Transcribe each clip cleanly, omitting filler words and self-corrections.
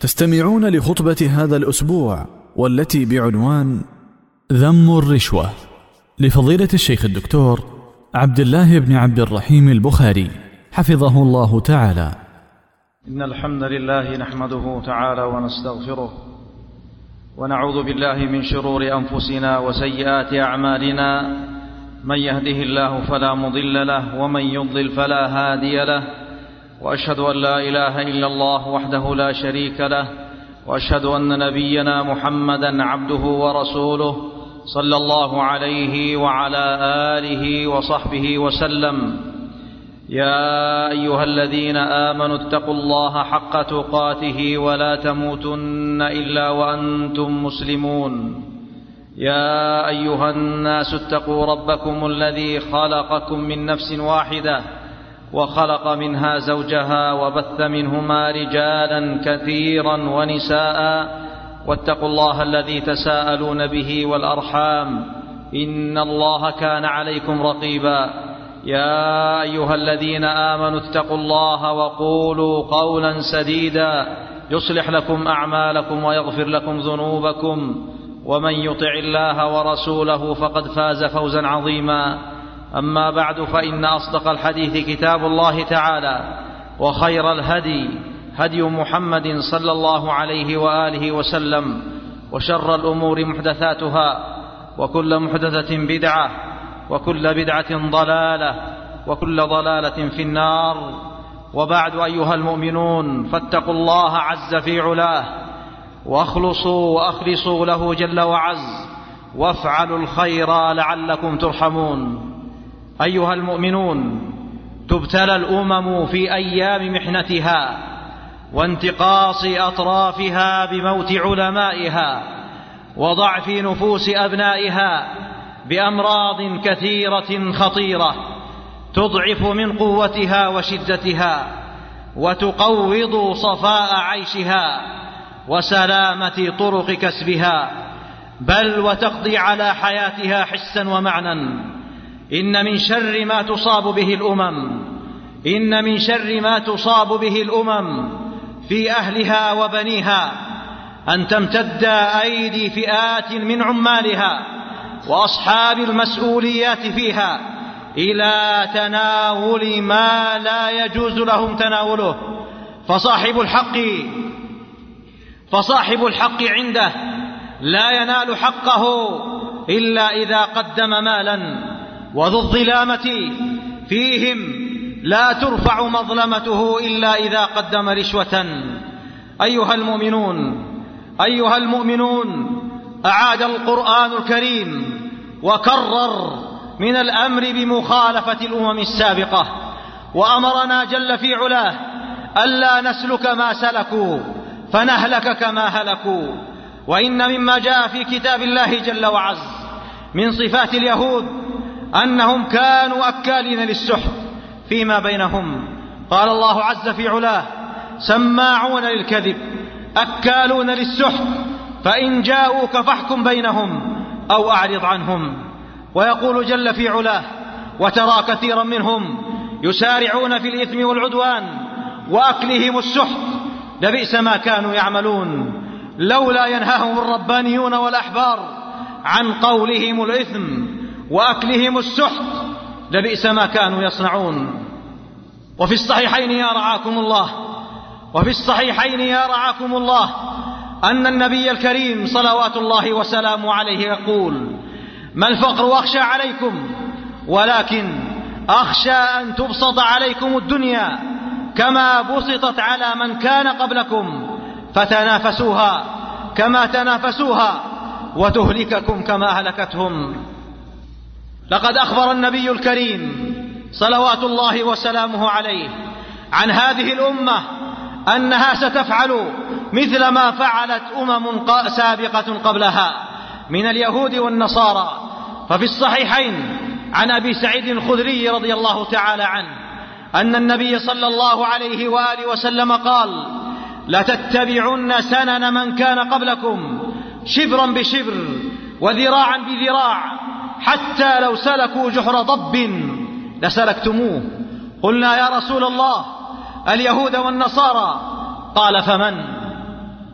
تستمعون لخطبة هذا الأسبوع والتي بعنوان ذم الرشوة لفضيلة الشيخ الدكتور عبد الله بن عبد الرحيم البخاري حفظه الله تعالى. إن الحمد لله نحمده تعالى ونستغفره ونعوذ بالله من شرور أنفسنا وسيئات أعمالنا، من يهده الله فلا مضل له ومن يضلل فلا هادي له، وأشهد أن لا إله إلا الله وحده لا شريك له، وأشهد أن نبينا محمدا عبده ورسوله صلى الله عليه وعلى آله وصحبه وسلم. يا أيها الذين آمنوا اتقوا الله حق تقاته ولا تموتن إلا وأنتم مسلمون. يا أيها الناس اتقوا ربكم الذي خلقكم من نفس واحدة وخلق منها زوجها وبث منهما رجالا كثيرا ونساء، واتقوا الله الذي تساءلون به والأرحام إن الله كان عليكم رقيبا. يا أيها الذين آمنوا اتقوا الله وقولوا قولا سديدا يصلح لكم أعمالكم ويغفر لكم ذنوبكم، ومن يطع الله ورسوله فقد فاز فوزا عظيما. أما بعد، فإن أصدق الحديث كتاب الله تعالى، وخير الهدي هدي محمد صلى الله عليه وآله وسلم، وشر الأمور محدثاتها، وكل محدثة بدعة، وكل بدعة ضلالة، وكل ضلالة في النار. وبعد، أيها المؤمنون، فاتقوا الله عز في علاه، وأخلصوا له جل وعز، وافعلوا الخير لعلكم ترحمون. أيها المؤمنون، تبتلى الأمم في أيام محنتها وانتقاص أطرافها بموت علمائها وضعف نفوس أبنائها بأمراض كثيرة خطيرة تضعف من قوتها وشدتها، وتقوض صفاء عيشها وسلامة طرق كسبها، بل وتقضي على حياتها حسا ومعنى. إن من شر ما تصاب به الأمم في أهلها وبنيها أن تمتد أيدي فئات من عمالها وأصحاب المسؤوليات فيها إلى تناول ما لا يجوز لهم تناوله، فصاحب الحق عنده لا ينال حقه إلا إذا قدم مالا، وذو الظلامة فيهم لا ترفع مظلمته إلا إذا قدم رشوة. أيها المؤمنون، أعاد القرآن الكريم وكرر من الأمر بمخالفة الأمم السابقة، وأمرنا جل في علاه ألا نسلك ما سلكوا فنهلك كما هلكوا. وإن مما جاء في كتاب الله جل وعز من صفات اليهود أنهم كانوا أكالين للسحت فيما بينهم. قال الله عز في علاه: سماعون للكذب أكالون للسحت فإن جاءوك فاحكم بينهم أو أعرض عنهم. ويقول جل في علاه: وترى كثيرا منهم يسارعون في الإثم والعدوان وأكلهم السحت لبئس ما كانوا يعملون، لولا ينهاهم الربانيون والأحبار عن قولهم الإثم وأكلهم السحت لبئس ما كانوا يصنعون. وفي الصحيحين يا رعاكم الله أن النبي الكريم صلوات الله وسلامه عليه يقول: ما الفقر أخشى عليكم، ولكن أخشى أن تبسط عليكم الدنيا كما بسطت على من كان قبلكم فتنافسوها كما تنافسوها وتهلككم كما أهلكتهم. لقد أخبر النبي الكريم صلوات الله وسلامه عليه عن هذه الأمة أنها ستفعل مثل ما فعلت سابقة قبلها من اليهود والنصارى. ففي الصحيحين عن أبي سعيد الخدري رضي الله تعالى عنه أن النبي صلى الله عليه وآله وسلم قال: لتتبعن سنن من كان قبلكم شبرا بشبر وذراعا بذراع حتى لو سلكوا جحر ضب لسلكتموه. قلنا: يا رسول الله، اليهود والنصارى؟ قال: فمن؟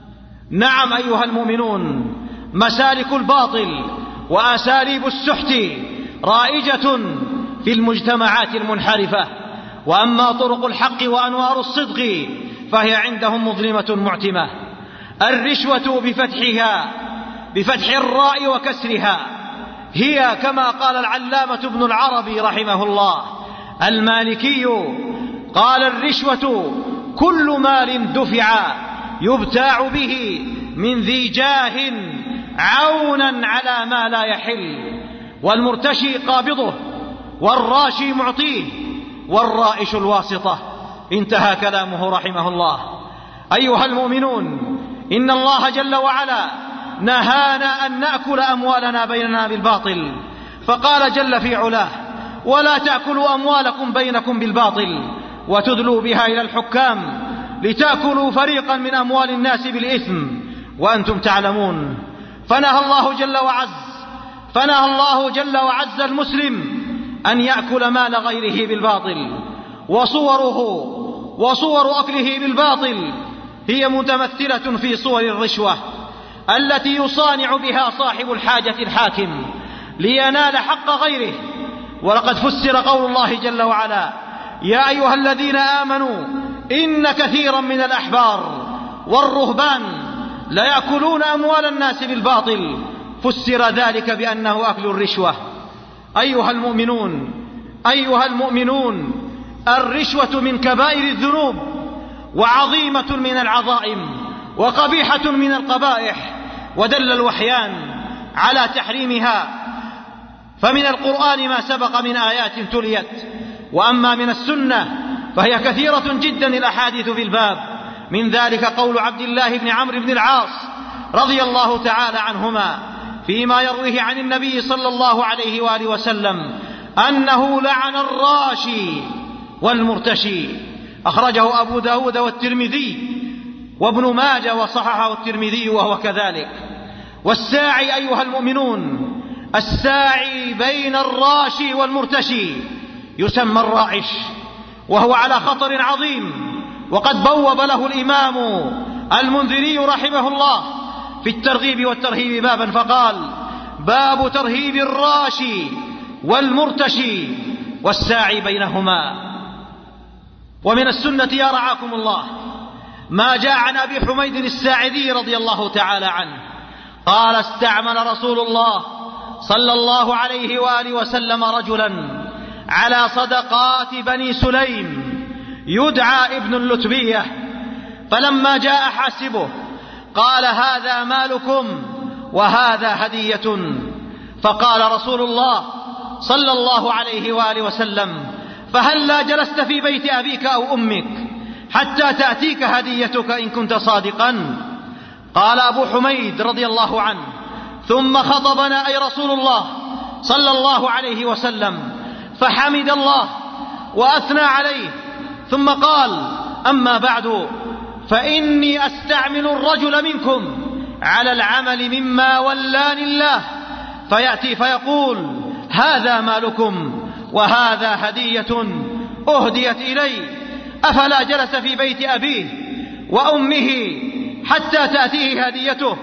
نعم أيها المؤمنون، مسالك الباطل وأساليب السحت رائجة في المجتمعات المنحرفة، وأما طرق الحق وأنوار الصدق فهي عندهم مظلمة معتمة. الرشوة بفتح الراء وكسرها هي كما قال العلامة ابن العربي رحمه الله المالكي، قال: الرشوة كل مال دفع يبتاع به من ذي جاه عونا على ما لا يحل، والمرتشي قابضه، والراشي معطيه، والرائش الواسطة. انتهى كلامه رحمه الله. أيها المؤمنون، إن الله جل وعلا نهانا أن نأكل أموالنا بيننا بالباطل، فقال جل في علاه: ولا تأكلوا أموالكم بينكم بالباطل وتدلوا بها إلى الحكام لتأكلوا فريقا من أموال الناس بالإثم وأنتم تعلمون. فنهى الله جل وعز المسلم أن يأكل مال غيره بالباطل، وصور أكله بالباطل هي متمثلة في صور الرشوة التي يصانع بها صاحب الحاجة الحاكم لينال حق غيره. ولقد فسر قول الله جل وعلا: يا أيها الذين آمنوا إن كثيرا من الأحبار والرهبان ليأكلون أموال الناس بالباطل، فسر ذلك بأنه أكل الرشوة. أيها المؤمنون، الرشوة من كبائر الذنوب وعظيمة من العظائم وقبيحة من القبائح، ودل الوحيان على تحريمها، فمن القرآن ما سبق من آيات تليت، وأما من السنة فهي كثيرة جدا الأحاديث في الباب. من ذلك قول عبد الله بن عمرو بن العاص رضي الله تعالى عنهما فيما يرويه عن النبي صلى الله عليه وآله وسلم أنه لعن الراشي والمرتشي. أخرجه أبو داود والترمذي وابن ماجه وصححه الترمذي وهو كذلك. والساعي أيها المؤمنون، الساعي بين الراشي والمرتشي يسمى الرائش، وهو على خطر عظيم، وقد بوب له الإمام المنذري رحمه الله في الترغيب والترهيب بابا فقال: باب ترهيب الراشي والمرتشي والساعي بينهما. ومن السنة يا رعاكم الله ما جاء عن أبي حميد الساعدي رضي الله تعالى عنه قال: استعمل رسول الله صلى الله عليه وآله وسلم رجلا على صدقات بني سليم يدعى ابن اللتبية، فلما جاء حاسبه قال: هذا مالكم وهذا هدية. فقال رسول الله صلى الله عليه وآله وسلم: فهلا جلست في بيت أبيك أو أمك حتى تأتيك هديتك إن كنت صادقا؟ قال أبو حميد رضي الله عنه: ثم خطبنا أي رسول الله صلى الله عليه وسلم فحمد الله وأثنى عليه، ثم قال: أما بعد، فإني أستعمل الرجل منكم على العمل مما ولاني الله، فيأتي فيقول: هذا مالكم وهذا هدية أهديت إلي، أفلا جلس في بيت أبيه وأمه حتى تأتيه هديته؟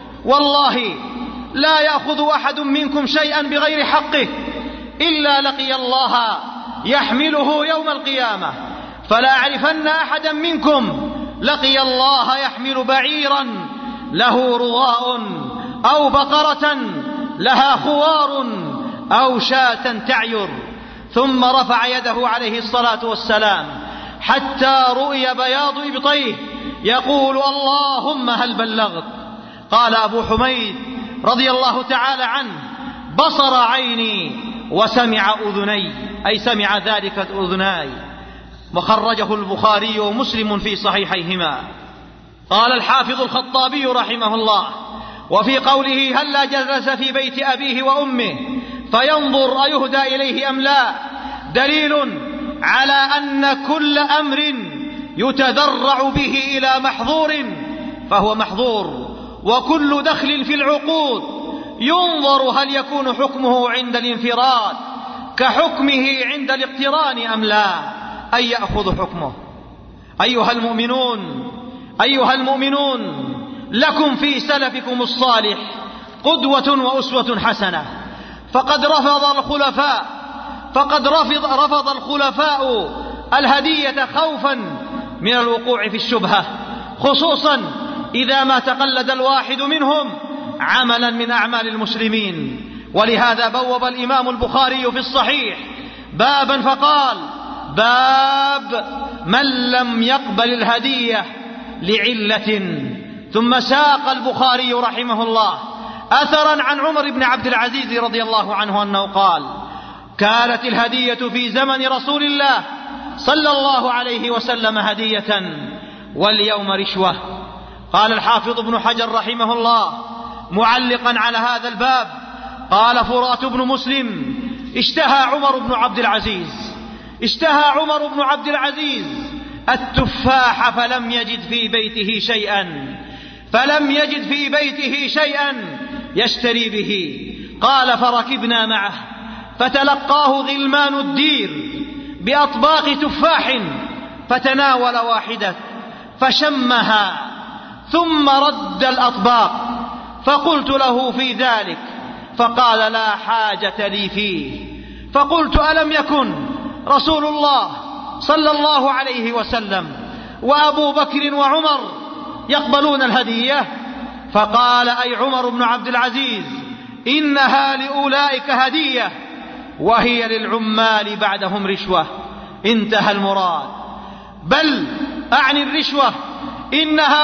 والله لا يأخذ أحد منكم شيئا بغير حقه إلا لقي الله يحمله يوم القيامة، فلا أعرفن أحدا منكم لقي الله يحمل بعيرا له رضاء أو بقرة لها خوار أو شاة تعير. ثم رفع يده عليه الصلاة والسلام حتى رؤي بياض إبطيه يقول: اللهم هل بلغت؟ قال أبو حميد رضي الله تعالى عنه: بصر عيني وسمع أذني، أي سمع ذلك أذناي. وخرجه البخاري ومسلم في صحيحيهما. قال الحافظ الخطابي رحمه الله: وفي قوله هلا جلس في بيت أبيه وأمه فينظر أيهدى إليه أم لا دليل على أن كل أمر يتذرع به إلى محظور فهو محظور، وكل دخل في العقود ينظر هل يكون حكمه عند الانفراد كحكمه عند الاقتران أم لا، أي يأخذ حكمه. أيها المؤمنون، لكم في سلفكم الصالح قدوة وأسوة حسنة. فقد رفض الخلفاء الهدية خوفا من الوقوع في الشبهة، خصوصا إذا ما تقلد الواحد منهم عملا من أعمال المسلمين. ولهذا بوب الإمام البخاري في الصحيح بابا فقال: باب من لم يقبل الهدية لعلة. ثم ساق البخاري رحمه الله أثرا عن عمر بن عبد العزيز رضي الله عنه أنه قال: كانت الهدية في زمن رسول الله صلى الله عليه وسلم هدية واليوم رشوة. قال الحافظ ابن حجر رحمه الله معلقا على هذا الباب: قال فرات بن مسلم: اشتهى عمر بن عبد العزيز التفاح فلم يجد في بيته شيئا يشتري به. قال: فركبنا معه فتلقاه غلمان الدير بأطباق تفاح فتناول واحدة فشمها ثم رد الأطباق، فقلت له في ذلك فقال: لا حاجة لي فيه. فقلت: ألم يكن رسول الله صلى الله عليه وسلم وأبو بكر وعمر يقبلون الهدية؟ فقال: أي عمر بن عبد العزيز، إنها لأولئك هدية وهي للعمال بعدهم رشوة. انتهى المراد. بل أعني الرشوة إنها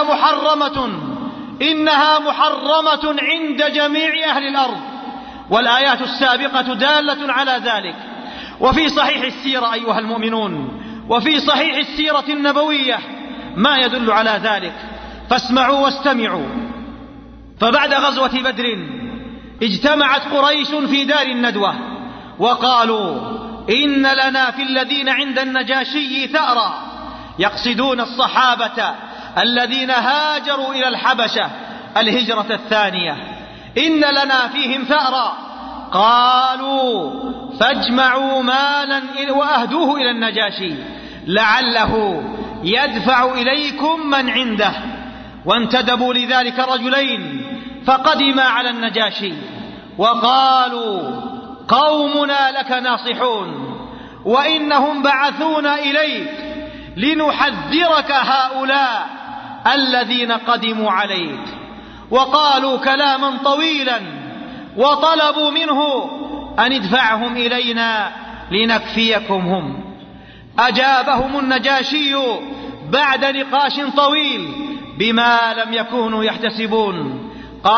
محرمة عند جميع أهل الأرض، والآيات السابقة دالة على ذلك. وفي صحيح السيرة أيها المؤمنون، وفي صحيح السيرة النبوية ما يدل على ذلك، فاسمعوا واستمعوا. فبعد غزوة بدر اجتمعت قريش في دار الندوة وقالوا: إن لنا في الذين عند النجاشي ثأرا، يقصدون الصحابة الذين هاجروا إلى الحبشة الهجرة الثانية، إن لنا فيهم ثأرا. قالوا: فاجمعوا مالا وأهدوه إلى النجاشي لعله يدفع إليكم من عنده. وانتدبوا لذلك رجلين فقدما على النجاشي وقالوا: قومنا لك ناصحون، وإنهم بعثونا إليك لنحذرك هؤلاء الذين قدموا عليك. وقالوا كلاما طويلا وطلبوا منه أن ادفعهم إلينا لنكفيكم هم. أجابهم النجاشي بعد نقاش طويل بما لم يكونوا يحتسبون.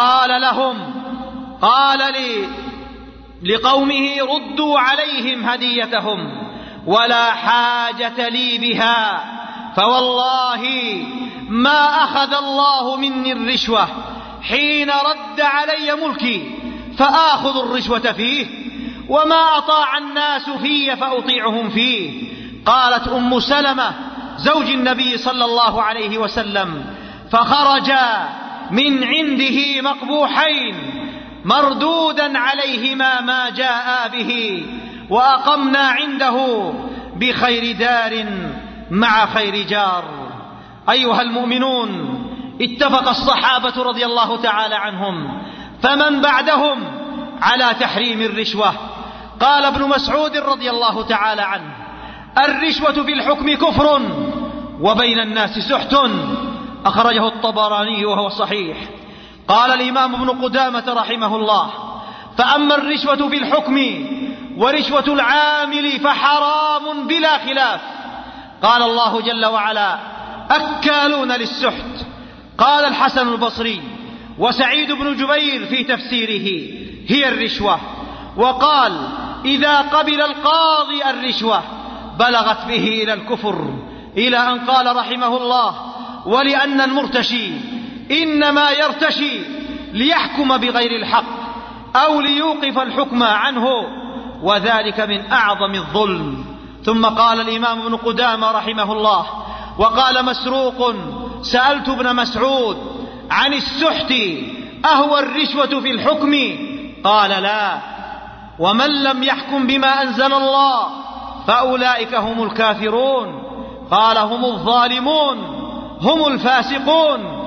قال لقومه: ردوا عليهم هديتهم ولا حاجة لي بها، فوالله ما أخذ الله مني الرشوة حين رد علي ملكي فآخذ الرشوة فيه، وما أطاع الناس في فأطيعهم فيه. قالت أم سلمة زوج النبي صلى الله عليه وسلم: فخرجا من عنده مقبوحين مردودا عليهما ما جاء به، وأقمنا عنده بخير دار مع خير جار. أيها المؤمنون، اتفق الصحابة رضي الله تعالى عنهم فمن بعدهم على تحريم الرشوة. قال ابن مسعود رضي الله تعالى عنه: الرشوة في الحكم كفر وبين الناس سحت. أخرجه الطبراني وهو صحيح. قال الإمام ابن قدامة رحمه الله: فأما الرشوة في الحكم ورشوة العامل فحرام بلا خلاف. قال الله جل وعلا: أكالون للسحت. قال الحسن البصري وسعيد بن جبير في تفسيره: هي الرشوة. وقال: إذا قبل القاضي الرشوة بلغت به إلى الكفر، إلى أن قال رحمه الله: ولأن المرتشي إنما يرتشي ليحكم بغير الحق أو ليوقف الحكم عنه، وذلك من أعظم الظلم. ثم قال الإمام ابن قدامة رحمه الله: وقال مسروق: سألت ابن مسعود عن السحت أهو الرشوة في الحكم؟ قال: لا، ومن لم يحكم بما أنزل الله فأولئك هم الكافرون. قال: هم الظالمون، هم الفاسقون.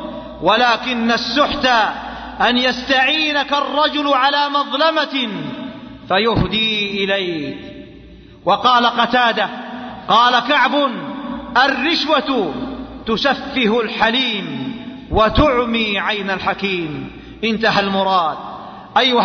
ولكن السحت أن يستعينك الرجل على مظلمة فيهدي إليك. وقال قتادة قال كعب: الرشوة تسفه الحليم وتعمي عين الحكيم. انتهى المراد. أيها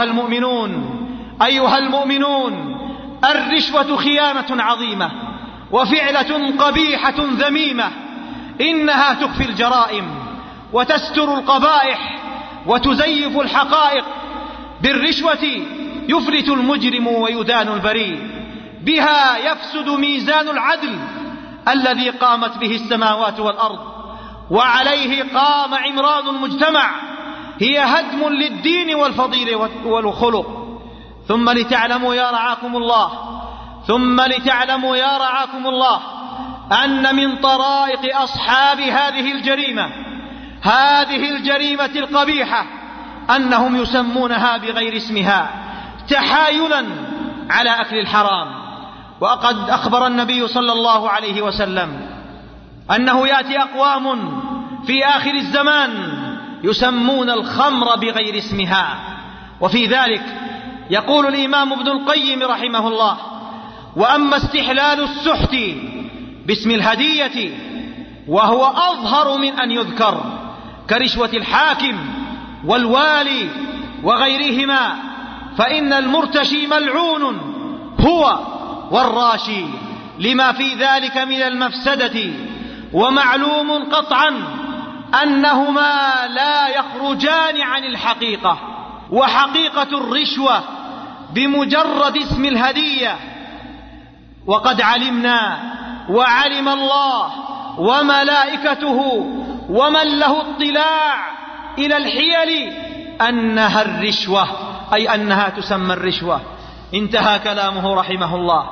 المؤمنون، الرشوة خيانة عظيمة وفعلة قبيحة ذميمة، إنها تخفي الجرائم وتستر القبائح وتزيف الحقائق. بالرشوة يفلت المجرم ويدان البريء، بها يفسد ميزان العدل الذي قامت به السماوات والأرض، وعليه قام عمران المجتمع. هي هدم للدين والفضيلة والخلق. ثم لتعلموا يا رعاكم الله أن من طرائق أصحاب هذه الجريمة القبيحة أنهم يسمونها بغير اسمها تحايلا على أكل الحرام. وقد أخبر النبي صلى الله عليه وسلم أنه يأتي أقوام في آخر الزمان يسمون الخمر بغير اسمها. وفي ذلك يقول الإمام ابن القيم رحمه الله: وأما استحلال السحت باسم الهدية وهو أظهر من أن يذكر كرشوة الحاكم والوالي وغيرهما، فإن المرتشي ملعون هو والراشي لما في ذلك من المفسدة. ومعلوم قطعا أنهما لا يخرجان عن الحقيقة، وحقيقة الرشوة بمجرد اسم الهدية. وقد علمنا وعلم الله وملائكته ومن له اطلاع إلى الحيل أنها الرشوة، أي أنها تسمى الرشوة. انتهى كلامه رحمه الله.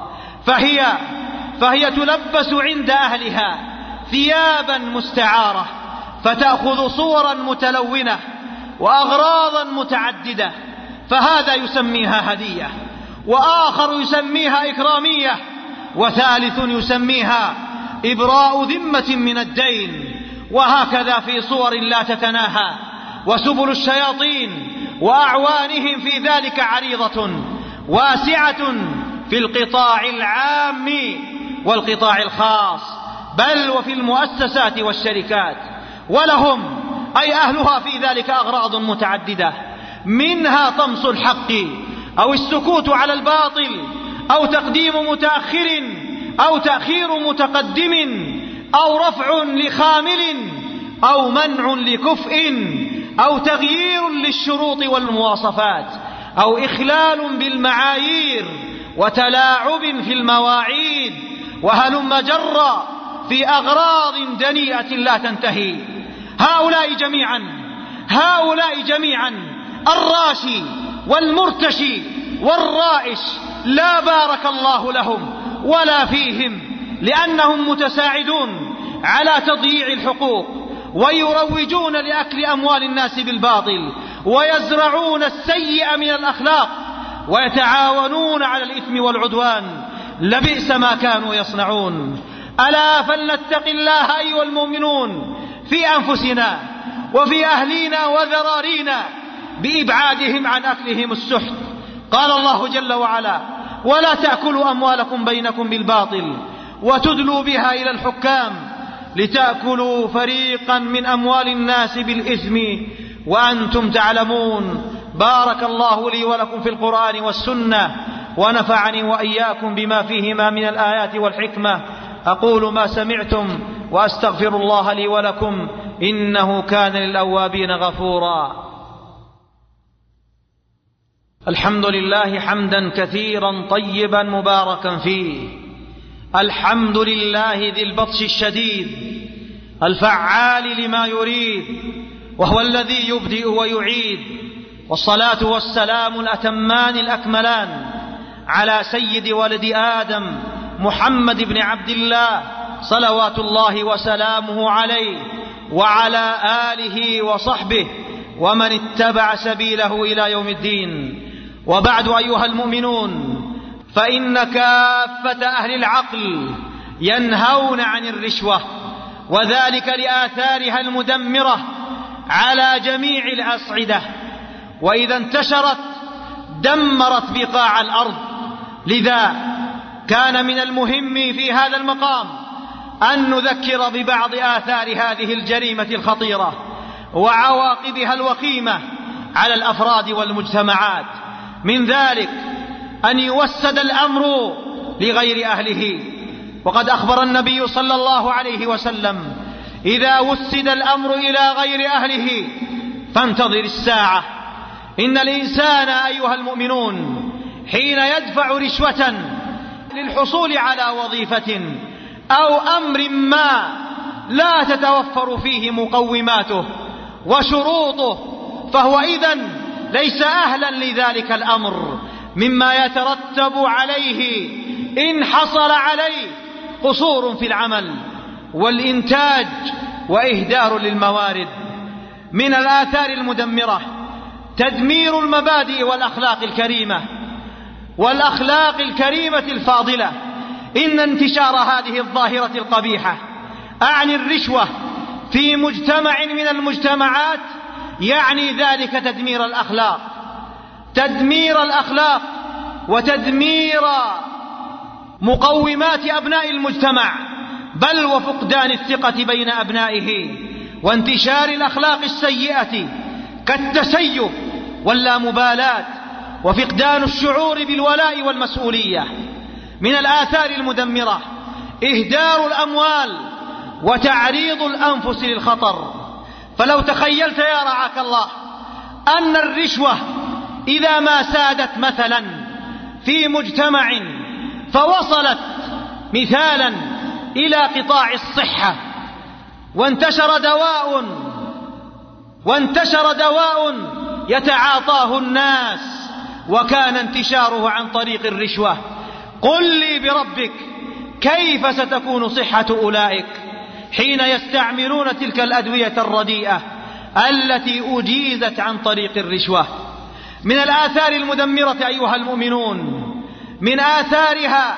فهي تلبس عند أهلها ثيابا مستعارة، فتأخذ صورا متلونة وأغراضا متعددة، فهذا يسميها هدية، وآخر يسميها إكرامية، وثالث يسميها إبراء ذمة من الدين، وهكذا في صور لا تتناهى. وسبل الشياطين وأعوانهم في ذلك عريضة واسعة في القطاع العام والقطاع الخاص، بل وفي المؤسسات والشركات. ولهم أي أهلها في ذلك أغراض متعددة، منها طمس الحق أو السكوت على الباطل، أو تقديم متأخر أو تأخير متقدم، أو رفع لخامل أو منع لكفء، أو تغيير للشروط والمواصفات، أو إخلال بالمعايير وتلاعب في المواعيد، وهلم جرا في أغراض دنيئة لا تنتهي. هؤلاء جميعا الراشي والمرتشي والرائش لا بارك الله لهم ولا فيهم، لأنهم متساعدون على تضييع الحقوق، ويروجون لأكل أموال الناس بالباطل، ويزرعون السيء من الأخلاق، ويتعاونون على الإثم والعدوان. لبئس ما كانوا يصنعون. ألا فلنتق الله أيها المؤمنون في أنفسنا وفي أهلينا وذرارينا بإبعادهم عن أكلهم السحت. قال الله جل وعلا: ولا تأكلوا أموالكم بينكم بالباطل وتدلوا بها إلى الحكام لتأكلوا فريقا من أموال الناس بالإثم وأنتم تعلمون. بارك الله لي ولكم في القرآن والسنة، ونفعني وإياكم بما فيهما من الآيات والحكمة. أقول ما سمعتم وأستغفر الله لي ولكم، إنه كان للأوابين غفورا. الحمد لله حمدا كثيرا طيبا مباركا فيه. الحمد لله ذي البطش الشديد الفعال لما يريد، وهو الذي يبدئ ويعيد. والصلاة والسلام الأتمان الأكملان على سيد ولد آدم محمد بن عبد الله صلوات الله وسلامه عليه، وعلى آله وصحبه ومن اتبع سبيله إلى يوم الدين. وبعد أيها المؤمنون، فإن كافة أهل العقل ينهون عن الرشوة، وذلك لآثارها المدمرة على جميع الأصعدة، وإذا انتشرت دمرت بقاع الأرض. لذا كان من المهم في هذا المقام أن نذكر ببعض آثار هذه الجريمة الخطيرة وعواقبها الوخيمة على الأفراد والمجتمعات. من ذلك أن يوسد الأمر لغير أهله، وقد أخبر النبي صلى الله عليه وسلم: إذا وسد الأمر إلى غير أهله فانتظر الساعة. إن الإنسان أيها المؤمنون حين يدفع رشوة للحصول على وظيفة أو أمر ما لا تتوفر فيه مقوماته وشروطه، فهو إذن ليس أهلا لذلك الأمر، مما يترتب عليه إن حصل عليه قصور في العمل والإنتاج وإهدار للموارد. من الآثار المدمرة تدمير المبادئ والأخلاق الكريمة الفاضلة. إن انتشار هذه الظاهرة القبيحة، أعني الرشوة، في مجتمع من المجتمعات يعني ذلك تدمير الأخلاق وتدمير مقومات أبناء المجتمع، بل وفقدان الثقة بين أبنائه، وانتشار الأخلاق السيئة كالتسيب واللامبالاة، وفقدان الشعور بالولاء والمسؤولية. من الآثار المدمرة إهدار الأموال وتعريض الأنفس للخطر. فلو تخيلت يا رعاك الله أن الرشوة إذا ما سادت مثلا في مجتمع فوصلت مثالا إلى قطاع الصحة، وانتشر دواء يتعاطاه الناس وكان انتشاره عن طريق الرشوة، قل لي بربك كيف ستكون صحة أولئك حين يستعملون تلك الأدوية الرديئة التي أجيزت عن طريق الرشوة. من الآثار المدمرة أيها المؤمنون، من آثارها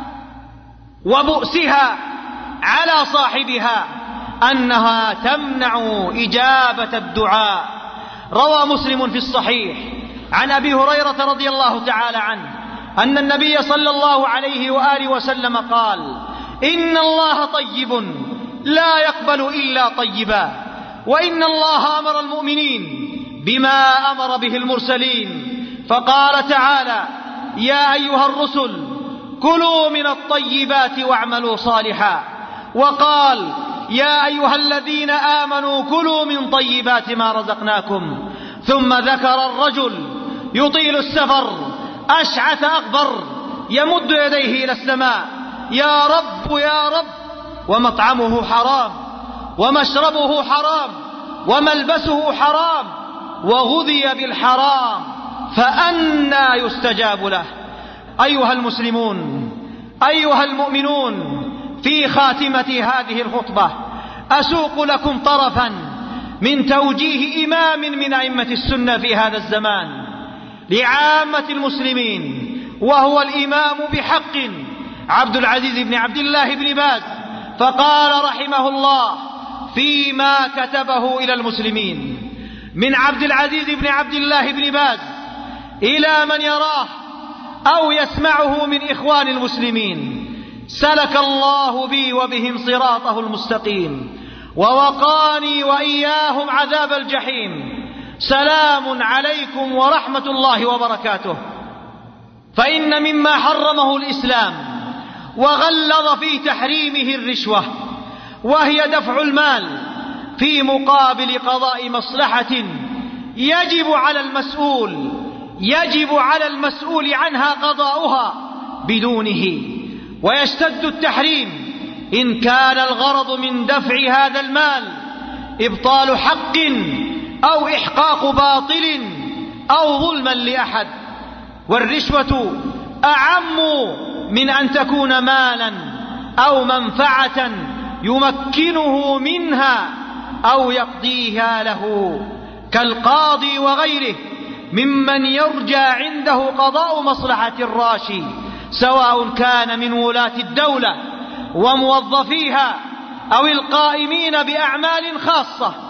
وبؤسها على صاحبها أنها تمنع إجابة الدعاء. روى مسلم في الصحيح عن أبي هريرة رضي الله تعالى عنه أن النبي صلى الله عليه وآله وسلم قال: إن الله طيب لا يقبل إلا طيبا، وإن الله أمر المؤمنين بما أمر به المرسلين، فقال تعالى: يا أيها الرسل كلوا من الطيبات واعملوا صالحا، وقال: يا أيها الذين آمنوا كلوا من طيبات ما رزقناكم. ثم ذكر الرجل يطيل السفر أشعث أغبر يمد يديه إلى السماء: يا رب يا رب، ومطعمه حرام ومشربه حرام وملبسه حرام وغذي بالحرام، فأنى يستجاب له. أيها المسلمون، أيها المؤمنون، في خاتمة هذه الخطبة أسوق لكم طرفا من توجيه إمام من أئمة السنة في هذا الزمان لعامة المسلمين، وهو الإمام بحق عبد العزيز بن عبد الله بن باز، فقال رحمه الله فيما كتبه إلى المسلمين: من عبد العزيز بن عبد الله بن باز إلى من يراه أو يسمعه من إخوان المسلمين: سلك الله بي وبهم صراطه المستقيم ووقاني وإياهم عذاب الجحيم. سلام عليكم ورحمة الله وبركاته. فإن مما حرمه الإسلام وغلظ في تحريمه الرشوة، وهي دفع المال في مقابل قضاء مصلحة يجب على المسؤول عنها قضاؤها بدونه. ويشتد التحريم إن كان الغرض من دفع هذا المال إبطال حق أو إحقاق باطل أو ظلما لأحد. والرشوة أعم من أن تكون مالا أو منفعة يمكنه منها أو يقضيها له، كالقاضي وغيره ممن يرجى عنده قضاء مصلحة الراشي، سواء كان من ولاة الدولة وموظفيها أو القائمين بأعمال خاصة.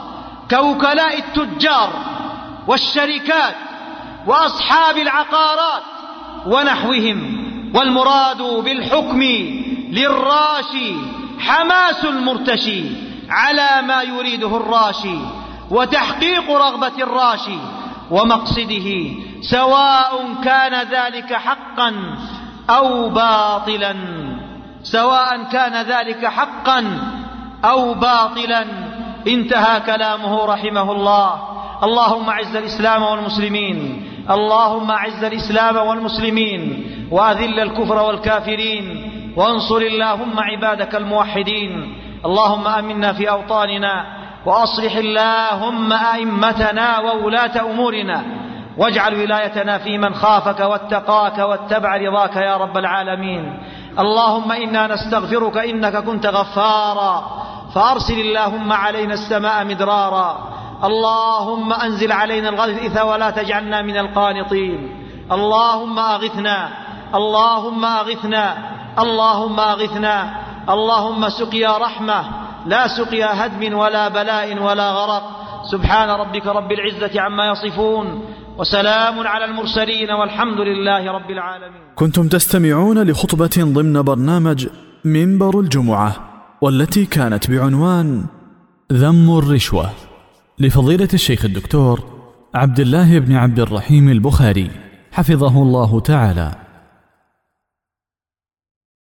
كوكلاء التجار والشركات وأصحاب العقارات ونحوهم. والمراد بالحكم للراشي حماس المرتشي على ما يريده الراشي وتحقيق رغبة الراشي ومقصده، سواء كان ذلك حقا أو باطلا، سواء كان ذلك حقا أو باطلا. انتهى كلامه رحمه الله. اللهم أعز الإسلام والمسلمين، اللهم أعز الإسلام والمسلمين وأذل الكفر والكافرين، وانصر اللهم عبادك الموحدين. اللهم آمنا في أوطاننا، وأصلح اللهم أئمتنا وولاة أمورنا، واجعل ولايتنا في من خافك واتقاك واتبع رضاك يا رب العالمين. اللهم إنا نستغفرك إنك كنت غفارا، فأرسل اللهم علينا السماء مدرارا. اللهم أنزل علينا الغيث ولا تجعلنا من القانطين. اللهم أغثنا، اللهم أغثنا، اللهم أغثنا. اللهم سقيا رحمة لا سقيا هدم ولا بلاء ولا غرق. سبحان ربك رب العزة عما يصفون، وسلام على المرسلين، والحمد لله رب العالمين. كنتم تستمعون لخطبة ضمن برنامج منبر الجمعة، والتي كانت بعنوان ذم الرشوة، لفضيلة الشيخ الدكتور عبد الله بن عبد الرحيم البخاري حفظه الله تعالى.